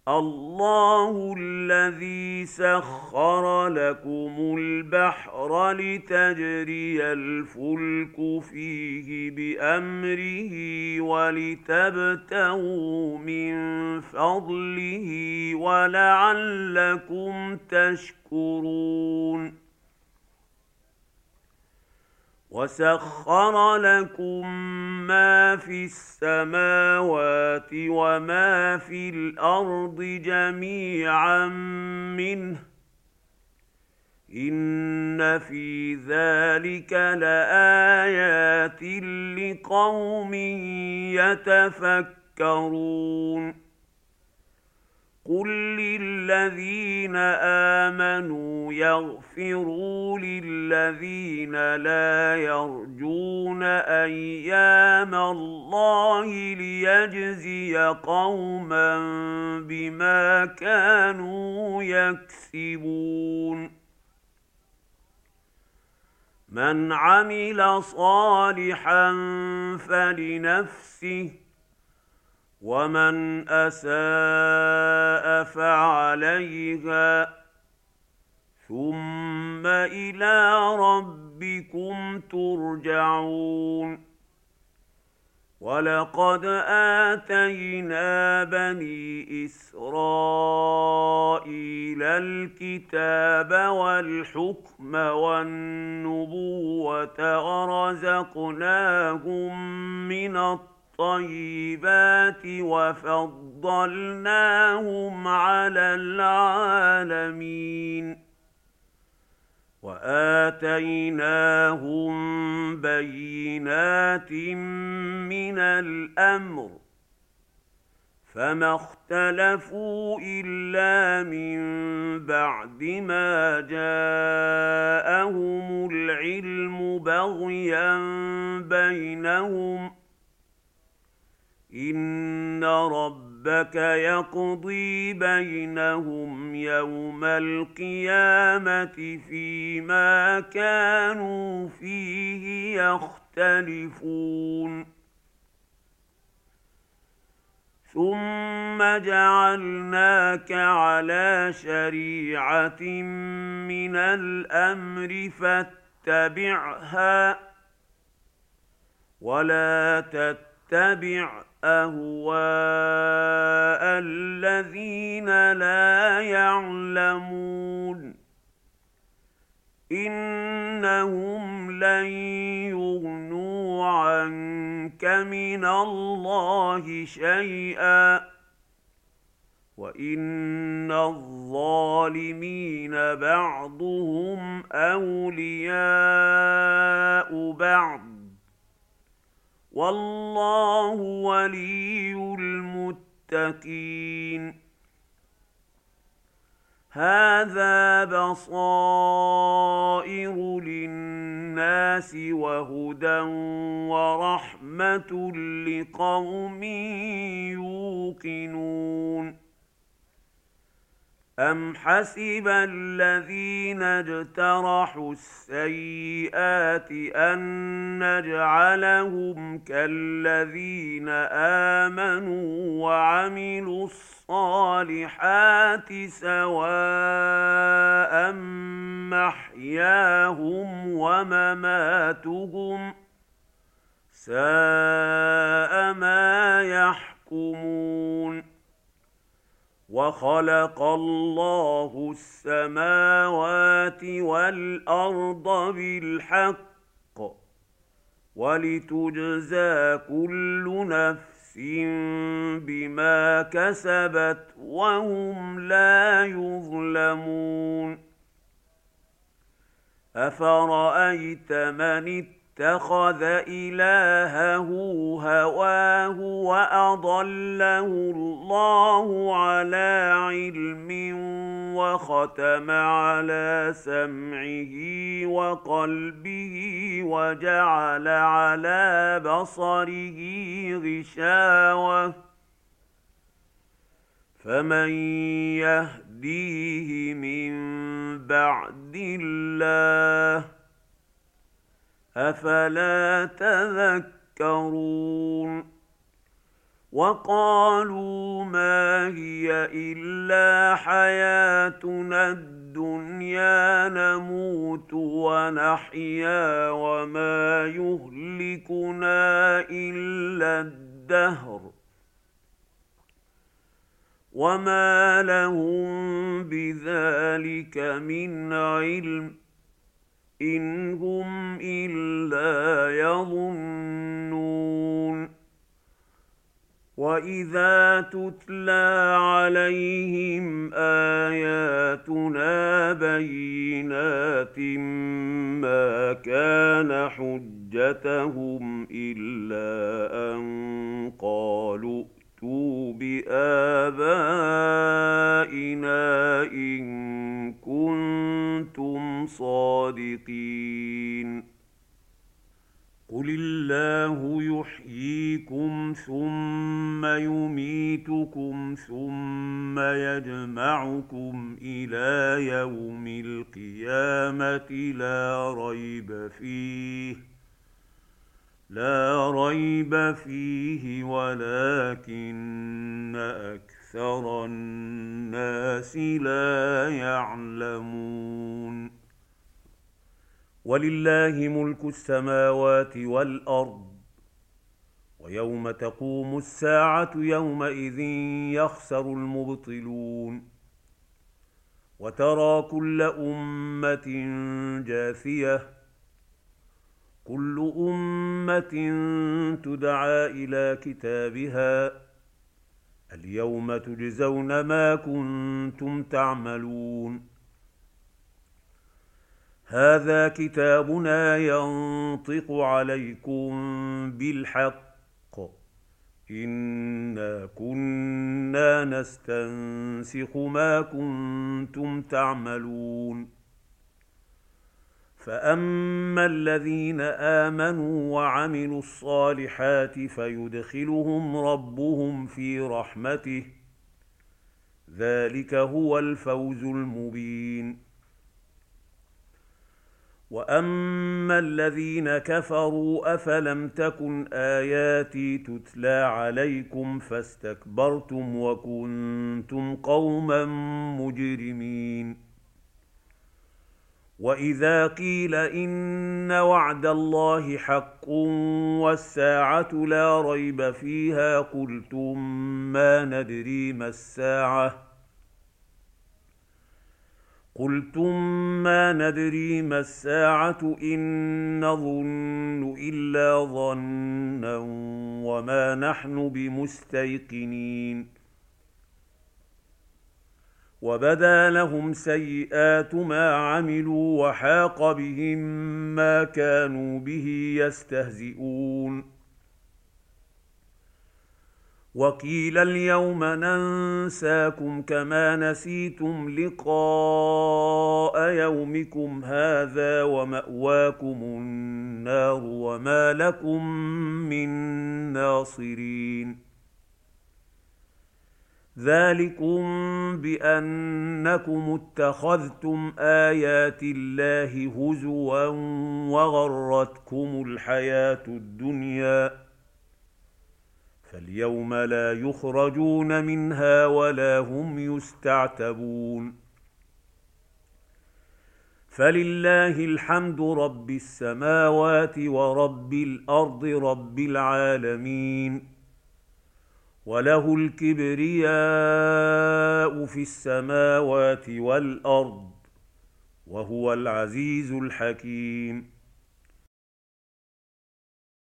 الله الذي سخر لكم البحر لتجري الفلك فيه بأمره ولتبتغوا من فضله ولعلكم تشكرون. وسخر لكم ما في السماوات وما في الأرض جميعا منه إن في ذلك لآيات لقوم يتفكرون. قل للذين آمنوا يغفروا للذين لا يرجون أيام الله ليجزي قوما بما كانوا يكسبون. من عمل صالحا فلنفسه ومن أساء فعليها ثم إلى ربكم ترجعون. ولقد آتينا بني إسرائيل الكتاب والحكم والنبوة ورزقناهم من الطيبات وفضلناهم على العالمين وآتيناهم بينات من الأمر فما اختلفوا إلا من بعد ما جاءهم العلم بغيا بينهم إن ربك يقضي بينهم يوم القيامة فيما كانوا فيه يختلفون. ثم جعلناك على شريعة من الأمر فاتبعها ولا تتبع أهواء الذين لا يعلمون إنهم لن يغنوا عنك من الله شيئا وإن الظالمين بعضهم أولياء بعض والله ولي المتقين. هذا بصائر للناس وهدى ورحمة لقوم يوقنون. أم حسب الذين اجترحوا السيئات أن نجعلهم كالذين آمنوا وعملوا الصالحات سواء محياهم ومماتهم ساء ما يحكمون. وخلق الله السماوات والأرض بالحق ولتجزى كل نفس بما كسبت وهم لا يظلمون. أفرأيت من اتخذ إلهه هواه وأضله الله على علم وختم على سمعه وقلبه وجعل على بصره غشاوة فمن يهديه من بعد الله أفلا تذكرون. وقالوا ما هي إلا حياتنا الدنيا نموت ونحيا وما يهلكنا إلا الدهر وما لهم بذلك من علم إن هم إلا يظنون. وإذا تتلى عليهم آياتنا بينات ما كان حجتهم إلا أن قالوا ائتوا بآبائنا إن كنتم صادقين. قل الله يحييكم ثم يميتكم ثم يجمعكم إلى يوم القيامة لا ريب فيه ولكن أكثر الناس لا يعلمون. ولله ملك السماوات والأرض ويوم تقوم الساعة يومئذ يخسر المبطلون. وترى كل أمة جاثية كل أمة تدعى إلى كتابها اليوم تجزون ما كنتم تعملون. هذا كتابنا ينطق عليكم بالحق إنا كنا نستنسخ ما كنتم تعملون. فأما الذين آمنوا وعملوا الصالحات فيدخلهم ربهم في رحمته ذلك هو الفوز المبين. وأما الذين كفروا أفلم تكن آياتي تتلى عليكم فاستكبرتم وكنتم قوما مجرمين. وإذا قيل إن وعد الله حق والساعة لا ريب فيها قلتم ما ندري ما الساعة إن نظن إلا ظنا وما نحن بمستيقنين. وبدا لهم سيئات ما عملوا وحاق بهم ما كانوا به يستهزئون. وقيل اليوم ننساكم كما نسيتم لقاء يومكم هذا ومأواكم النار وما لكم من ناصرين. ذلكم بأنكم اتخذتم آيات الله هزوا وغرتكم الحياة الدنيا فاليوم لا يخرجون منها ولا هم يستعتبون. فلله الحمد رب السماوات ورب الأرض رب العالمين وله الكبرياء في السماوات والأرض وهو العزيز الحكيم.